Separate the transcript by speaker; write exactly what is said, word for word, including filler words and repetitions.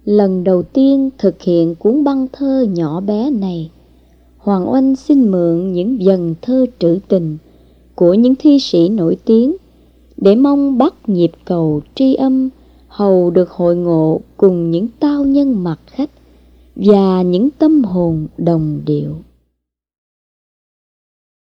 Speaker 1: Lần đầu tiên thực hiện cuốn băng thơ nhỏ bé này, Hoàng Oanh xin mượn những dần thơ trữ tình của những thi sĩ nổi tiếng để mong bắt nhịp cầu tri âm hầu được hội ngộ cùng những tao nhân mặt khách và những tâm hồn đồng điệu.